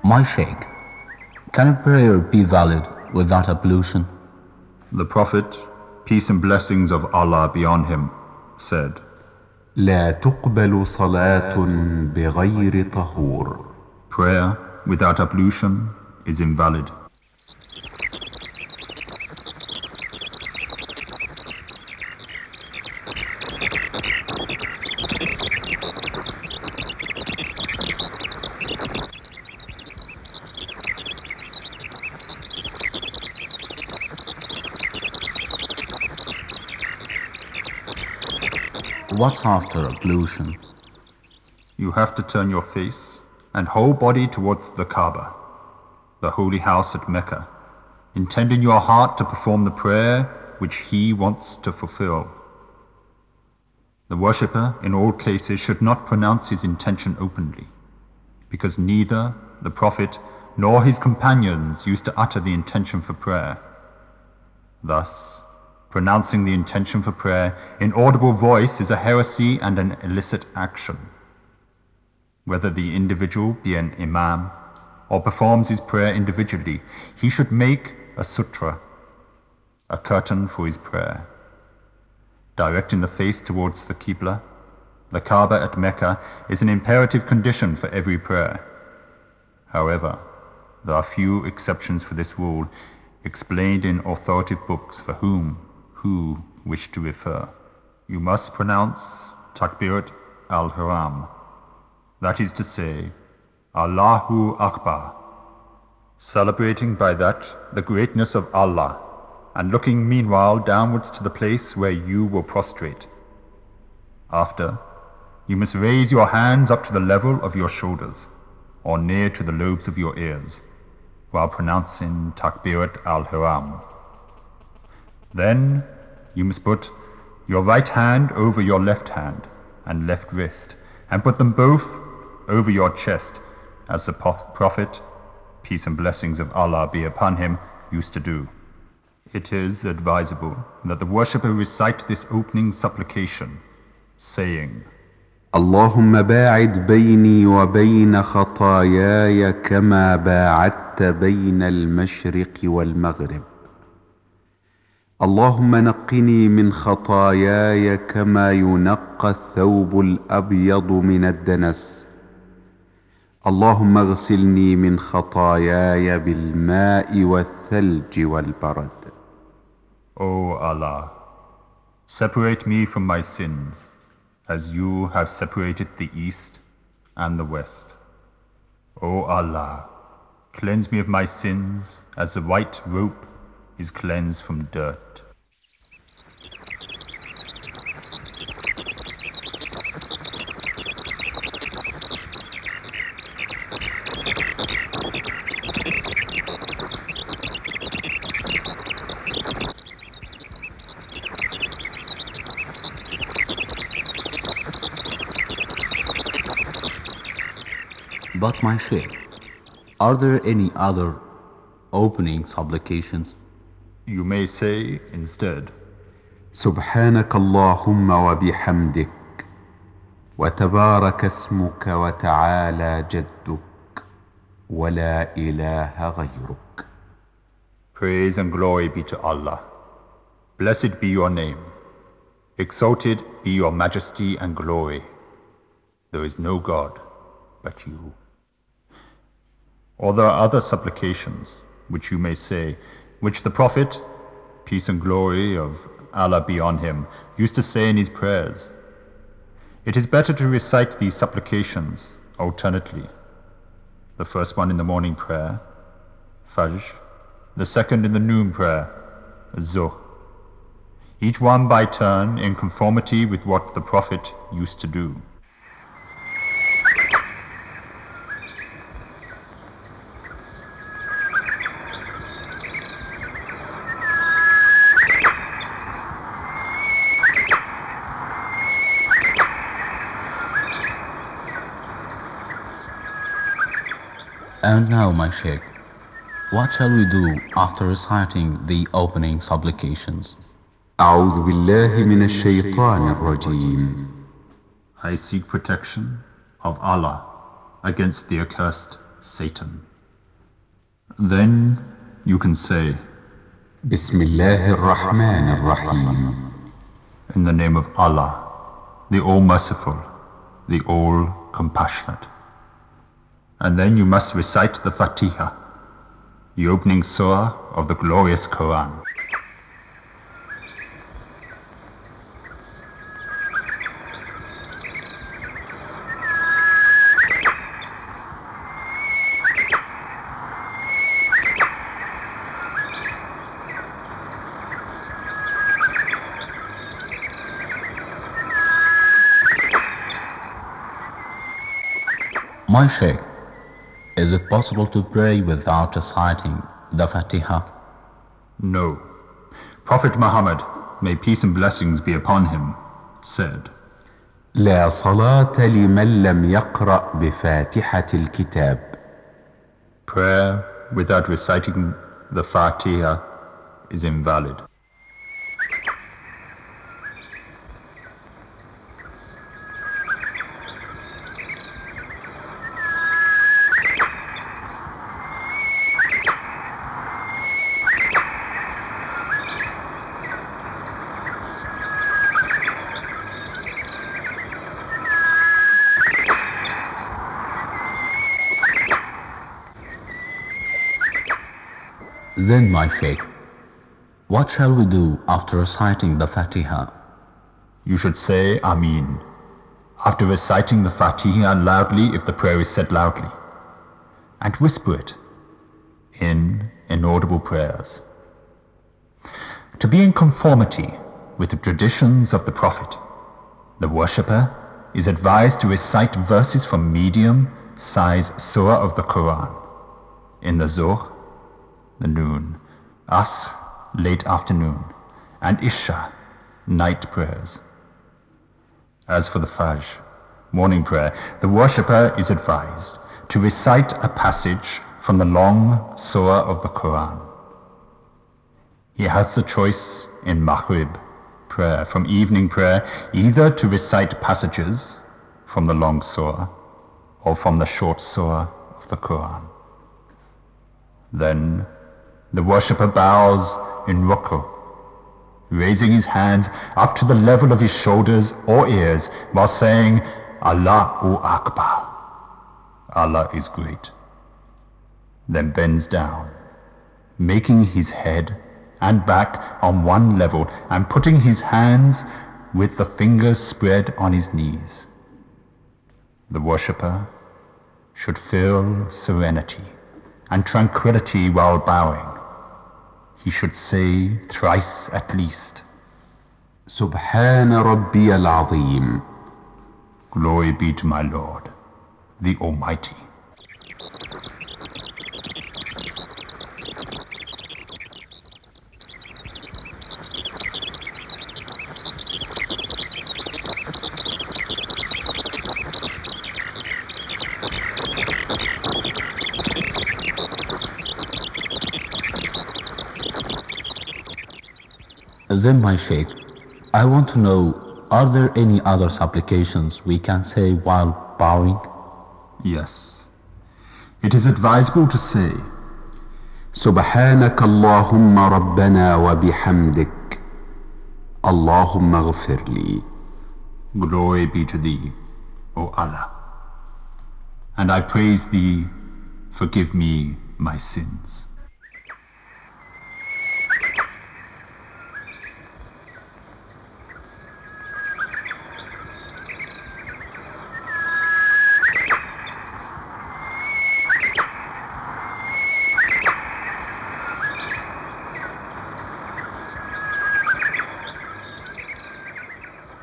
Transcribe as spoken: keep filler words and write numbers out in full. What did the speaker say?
My Shaykh, can a prayer be valid without ablution? The Prophet, peace and blessings of Allah be on him, said, لا تقبل صلاة بغير طهور. Prayer without ablution is invalid. What's after ablution? You have to turn your face and whole body towards the Kaaba, the holy house at Mecca, intend in your heart to perform the prayer which he wants to fulfill. The worshipper in all cases should not pronounce his intention openly, because neither the Prophet nor his companions used to utter the intention for prayer. Thus, pronouncing the intention for prayer in audible voice is a heresy and an illicit action. Whether the individual be an imam or performs his prayer individually, he should make a sutra, a curtain for his prayer, directing the face towards the Qibla. The Kaaba at Mecca is an imperative condition for every prayer. However, there are few exceptions for this rule, explained in authoritative books for whom who wish to refer. You must pronounce Takbirat al-Haram, that is to say, Allahu Akbar, celebrating by that the greatness of Allah, and looking meanwhile downwards to the place where you will prostrate. After, you must raise your hands up to the level of your shoulders, or near to the lobes of your ears, while pronouncing Takbirat al-Haram. Then you must put your right hand over your left hand and left wrist, and put them both over your chest, as the Prophet, peace and blessings of Allah be upon him, used to do. It is advisable that the worshipper recite this opening supplication, saying, اللهم باعد بيني وبين خطاياي كما باعدت بين المشرق والمغرب. اللهم نقني من خطاياي كما ينقى الثوب الأبيض من الدنس. اللهم اغسلني من خطاياي بالماء والثلج والبرد. O Allah, separate me from my sins, as you have separated the east and the west. O Allah, cleanse me of my sins as the white rope is cleansed from dirt. But my Shaykh, are there any other opening supplications? You may say instead, سبحانك اللهم وبحمدك وتبارك اسمك وتعالى جدك ولا إله غيرك. Praise and glory be to Allah. Blessed be your name. Exalted be your majesty and glory. There is no God but you. Or there are other supplications, which you may say, which the Prophet, peace and glory of Allah be on him, used to say in his prayers. It is better to recite these supplications alternately. The first one in the morning prayer, Fajr, the second in the noon prayer, Zuhr. Each one by turn in conformity with what the Prophet used to do. And now, my Shaykh, what shall we do after reciting the opening supplications? أعوذ بالله من الشيطان الرجيم. I seek protection of Allah against the accursed Satan. Then you can say, بسم الله الرحمن الرحيم. in the name of Allah, the All-Merciful, the All-Compassionate. And then you must recite the Fatiha, the opening surah of the glorious Quran. My Sheikh, is it possible to pray without reciting the Fatiha? No. Prophet Muhammad, may peace and blessings be upon him, said, لا صلاة لمن لم يقرأ بفاتحة الكتاب. prayer without reciting the Fatiha is invalid. Then, my Sheikh, what shall we do after reciting the Fatiha? You should say Ameen after reciting the Fatiha loudly if the prayer is said loudly, and whisper it in inaudible prayers. To be in conformity with the traditions of the Prophet, the worshipper is advised to recite verses from medium-size surah of the Quran in the Zuhr, the noon, Asr, late afternoon, and Isha, night prayers. As for the Fajr, morning prayer, the worshipper is advised to recite a passage from the long surah of the Quran. He has the choice in Maghrib prayer from evening prayer either to recite passages from the long surah or from the short surah of the Quran. Then the worshipper bows in ruku, raising his hands up to the level of his shoulders or ears while saying, Allahu Akbar, Allah is great. Then bends down, making his head and back on one level and putting his hands with the fingers spread on his knees. The worshipper should feel serenity and tranquility while bowing. He should say thrice at least, سبحان ربي العظيم. Glory be to my Lord, the Almighty. Then, my Sheikh, I want to know, are there any other supplications we can say while bowing? Yes. It is advisable to say, سبحانك اللهم ربنا وبحمدك اللهم اغفر لي. Glory be to thee, O Allah, and I praise thee, forgive me my sins.